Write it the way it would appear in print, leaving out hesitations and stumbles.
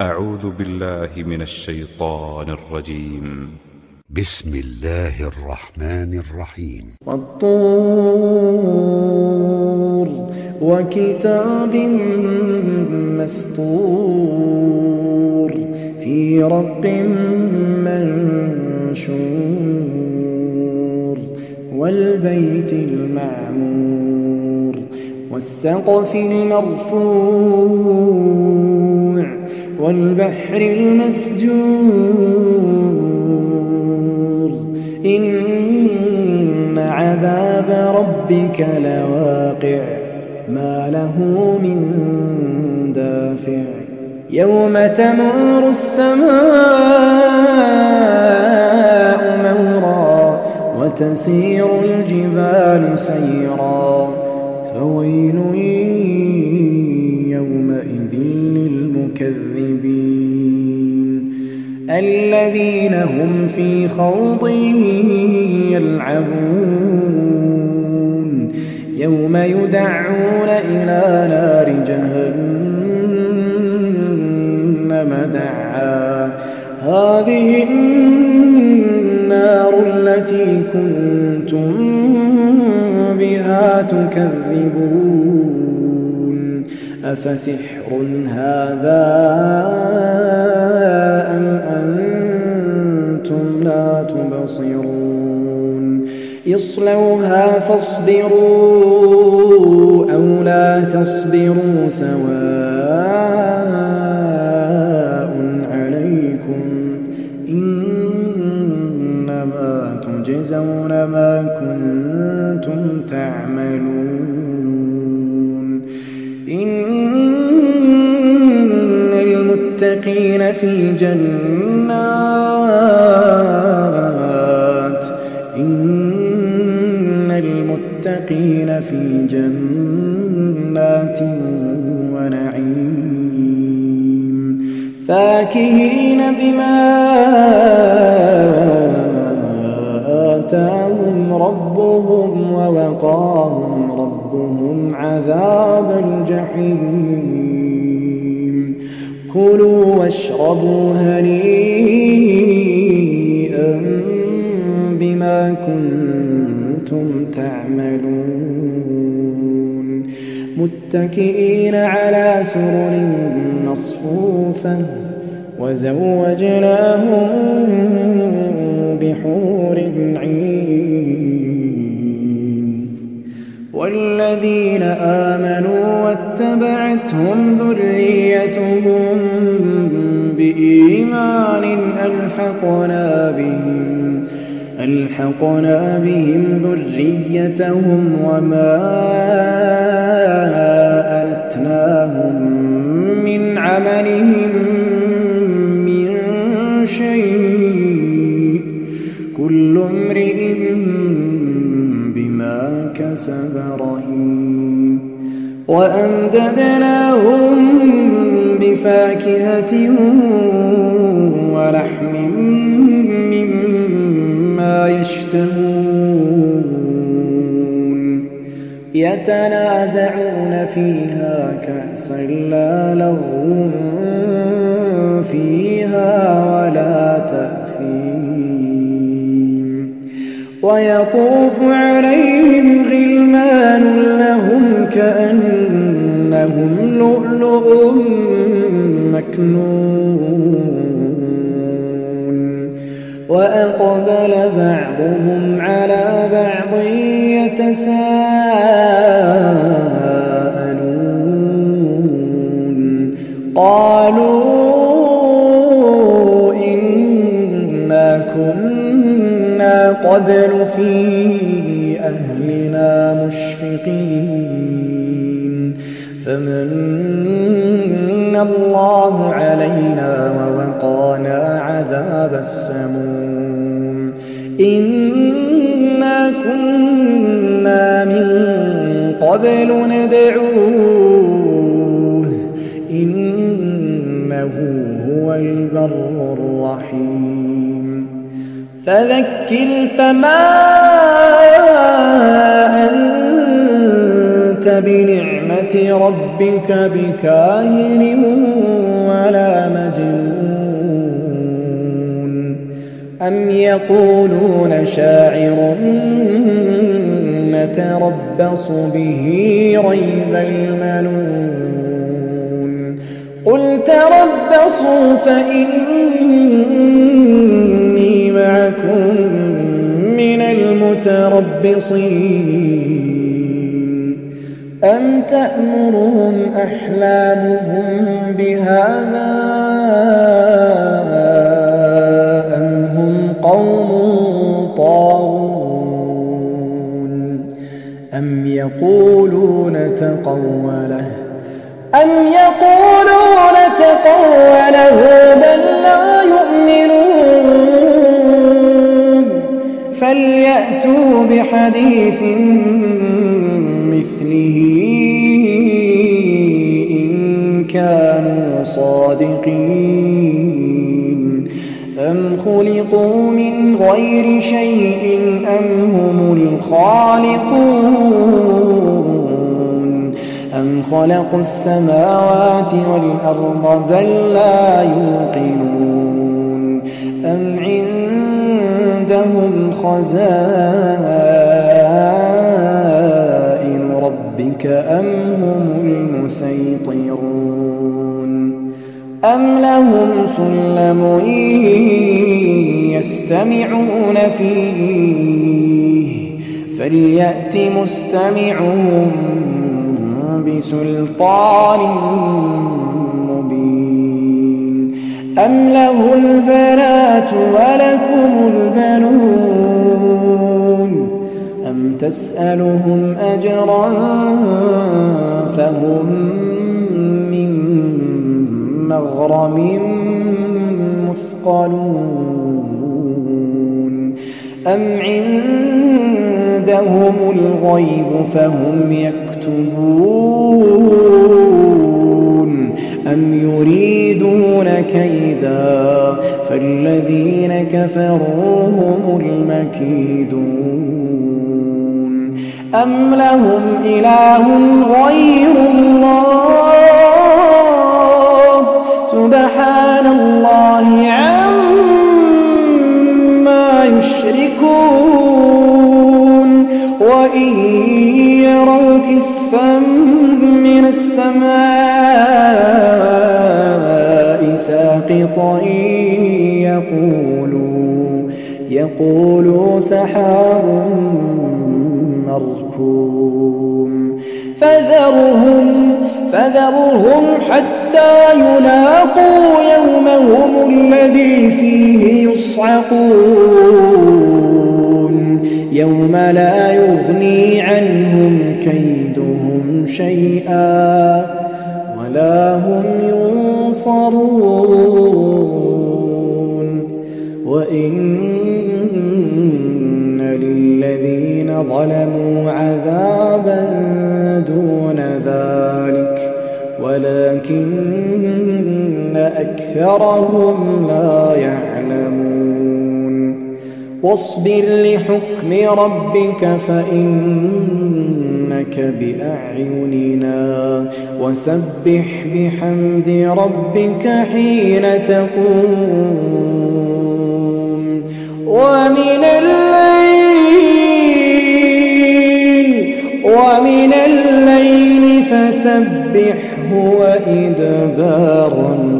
أعوذ بالله من الشيطان الرجيم. بسم الله الرحمن الرحيم. والطور وكتاب مسطور في رق منشور والبيت المعمور والسقف المرفوع والبحر المسجور إن عذاب ربك لواقع ما له من دافع يوم تمور السماء مورا وتسير الجبال سيرا فويل يومئذ للمكذبين الذين هم في خوض يلعبون يوم يدعون إلى نار جهنم دعا هذه النار التي كنتم بها تكذبون أفسحر هذا أم أنتم لا تبصرون اصلوها فاصبروا أو لا تصبروا سواء عليكم إنما تجزون ما كنتم تعملون إن المتقين في جنات ونعيم فاكهين بما آتاهم ربهم ووقاهم ربهم عذاب الجحيم كلوا واشربوا هنيئا بما كنتم تعملون متكئين على سرر مصفوفة وزوجناهم بحور عين والذين آمنوا واتبعتهم ذريتهم بإيمان ألحقنا بهم ذريتهم وما ألتناهم من عملهم من شيء كل امرئ بما كسب رهين وأمددناهم بفاكهة ولحم مما يشتهون يتنازعون فيها كأسا لا لغو فيها ولا تأثيم ويطوف عليهم غلمان لهم كأنهم لؤلؤ مكنون وأقبل بعضهم على بعض يتساءلون قالوا إنا كنا قبل في أهلنا مشفقين فمن الله علينا ووقانا عذاب السموم إنا كنا من قبل ندعوه إنه هو البر الرحيم فذكر فما أنت بنعمة ربك بكاهن ولا مجنون أم يقولون شاعر نتربص به ريب المنون قل تربصوا فإني معكم من المتربصين أم تأمرهم أحلامهم بهذا أم هم قوم طاغون أم يقولون تقوله بل لا يؤمنون فليأتوا بحديث مثله إن كانوا صادقين أم خلقوا من غير شيء أم هم الخالقون أم خلقوا السماوات والأرض بل لا يوقنون أم عندهم خزائن ربك أم هم المسيطرون أم لهم سلم يستمعون فيه فليأت مستمعهم بسلطان مبين أم له البنات ولكم البنون أم تسألهم أجرا فهم من مغرم مثقلون أم عندهم الغيب فهم يكتبون أم يريدون كيدا فالذين كفروا هم المكيدون أم لهم إله غير الله سبحان الله عما يشركون وإن يروا كسفا من السماء ساقطا يقولوا سحاب مركوم فذرهم حتى يلاقوا يومهم الذي فيه يصعقون يوم لا يغني عنهم كيدهم شيئا ولا هم ينصرون وإن للذين ظلموا عذابا دون ذلك ولكن أكثرهم لا يعلمون واصبر لحكم ربك فإنك بأعيننا وسبح بحمد ربك حين تقوم ومن الليل فسبحه وإدبار